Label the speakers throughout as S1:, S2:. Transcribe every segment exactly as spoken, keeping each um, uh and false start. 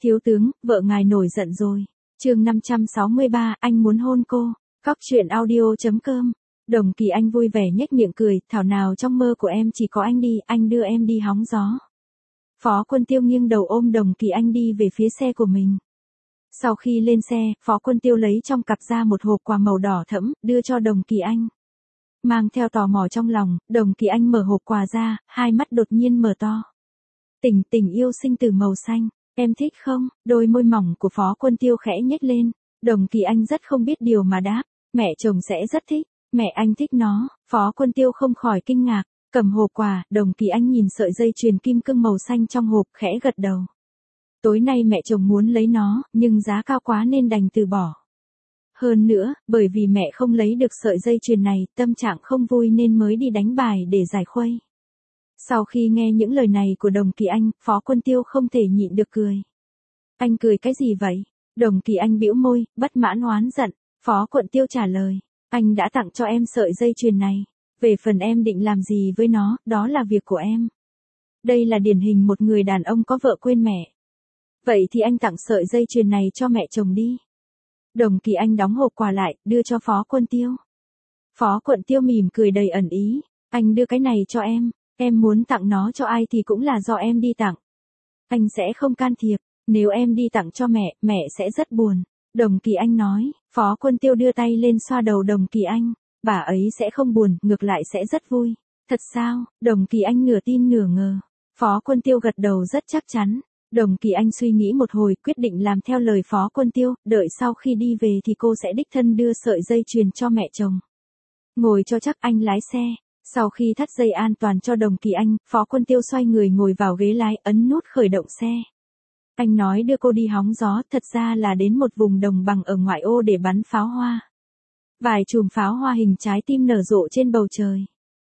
S1: Thiếu tướng, vợ ngài nổi giận rồi. Chương năm trăm sáu mươi ba, anh muốn hôn cô. Cóc truyện audio chấm com. Đồng Kỳ Anh vui vẻ nhếch miệng cười, thảo nào trong mơ của em chỉ có anh đi, anh đưa em đi hóng gió. Phó Quân Tiêu nghiêng đầu ôm Đồng Kỳ Anh đi về phía xe của mình. Sau khi lên xe, Phó Quân Tiêu lấy trong cặp ra một hộp quà màu đỏ thẫm, đưa cho Đồng Kỳ Anh. Mang theo tò mò trong lòng, Đồng Kỳ Anh mở hộp quà ra, hai mắt đột nhiên mở to. Tình tình yêu sinh từ màu xanh, em thích không? Đôi môi mỏng của Phó Quân Tiêu khẽ nhếch lên. Đồng Kỳ Anh rất không biết điều mà đáp, mẹ chồng sẽ rất thích, mẹ anh thích nó. Phó Quân Tiêu không khỏi kinh ngạc, cầm hộp quà, Đồng Kỳ Anh nhìn sợi dây chuyền kim cương màu xanh trong hộp, khẽ gật đầu. Tối nay mẹ chồng muốn lấy nó, nhưng giá cao quá nên đành từ bỏ. Hơn nữa, bởi vì mẹ không lấy được sợi dây chuyền này, tâm trạng không vui nên mới đi đánh bài để giải khuây. Sau khi nghe những lời này của Đồng Kỳ Anh, Phó Quân Tiêu không thể nhịn được cười. Anh cười cái gì vậy? Đồng Kỳ Anh bĩu môi, bất mãn oán giận. Phó Quân Tiêu trả lời, anh đã tặng cho em sợi dây chuyền này. Về phần em định làm gì với nó, đó là việc của em. Đây là điển hình một người đàn ông có vợ quên mẹ. Vậy thì anh tặng sợi dây chuyền này cho mẹ chồng đi. Đồng Kỳ Anh đóng hộp quà lại, đưa cho Phó Quân Tiêu. Phó Quân Tiêu mỉm cười đầy ẩn ý, anh đưa cái này cho em, em muốn tặng nó cho ai thì cũng là do em đi tặng. Anh sẽ không can thiệp, nếu em đi tặng cho mẹ, mẹ sẽ rất buồn. Đồng Kỳ Anh nói. Phó Quân Tiêu đưa tay lên xoa đầu Đồng Kỳ Anh, bà ấy sẽ không buồn, ngược lại sẽ rất vui. Thật sao? Đồng Kỳ Anh nửa tin nửa ngờ. Phó Quân Tiêu gật đầu rất chắc chắn. Đồng Kỳ Anh suy nghĩ một hồi, quyết định làm theo lời Phó Quân Tiêu, đợi sau khi đi về thì cô sẽ đích thân đưa sợi dây chuyền cho mẹ chồng. Ngồi cho chắc, anh lái xe. Sau khi thắt dây an toàn cho Đồng Kỳ Anh, Phó Quân Tiêu xoay người ngồi vào ghế lái, ấn nút khởi động xe. Anh nói đưa cô đi hóng gió, thật ra là đến một vùng đồng bằng ở ngoại ô để bắn pháo hoa. Vài chùm pháo hoa hình trái tim nở rộ trên bầu trời.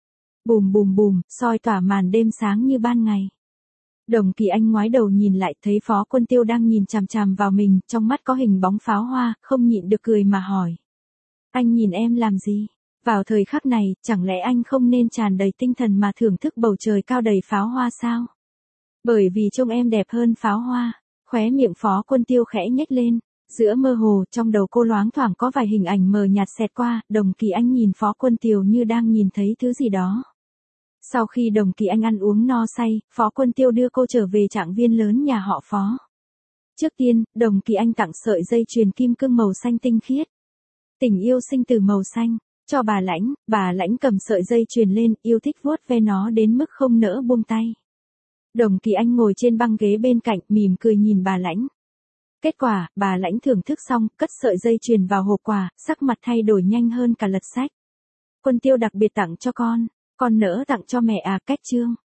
S1: Bùm bùm bùm, soi tỏa màn đêm sáng như ban ngày. Đồng Kỳ Anh ngoái đầu nhìn lại, thấy Phó Quân Tiêu đang nhìn chằm chằm vào mình, trong mắt có hình bóng pháo hoa, không nhịn được cười mà hỏi. Anh nhìn em làm gì? Vào thời khắc này, chẳng lẽ anh không nên tràn đầy tinh thần mà thưởng thức bầu trời cao đầy pháo hoa sao? Bởi vì trông em đẹp hơn pháo hoa. Khóe miệng Phó Quân Tiêu khẽ nhếch lên. Giữa mơ hồ, trong đầu cô loáng thoảng có vài hình ảnh mờ nhạt xẹt qua, Đồng Kỳ Anh nhìn Phó Quân Tiêu như đang nhìn thấy thứ gì đó. Sau khi Đồng Kỳ Anh ăn uống no say, Phó Quân Tiêu đưa cô trở về trạng viên lớn nhà họ Phó. Trước tiên, Đồng Kỳ Anh tặng sợi dây chuyền kim cương màu xanh tinh khiết. Tình yêu sinh từ màu xanh, cho bà Lãnh, bà Lãnh cầm sợi dây chuyền lên, yêu thích vuốt ve nó đến mức không nỡ buông tay. Đồng Kỳ Anh ngồi trên băng ghế bên cạnh, mỉm cười nhìn bà Lãnh. Kết quả, bà Lãnh thưởng thức xong, cất sợi dây chuyền vào hộp quà, sắc mặt thay đổi nhanh hơn cả lật sách. Quân Tiêu đặc biệt tặng cho con, con nỡ tặng cho mẹ à? Cách chương.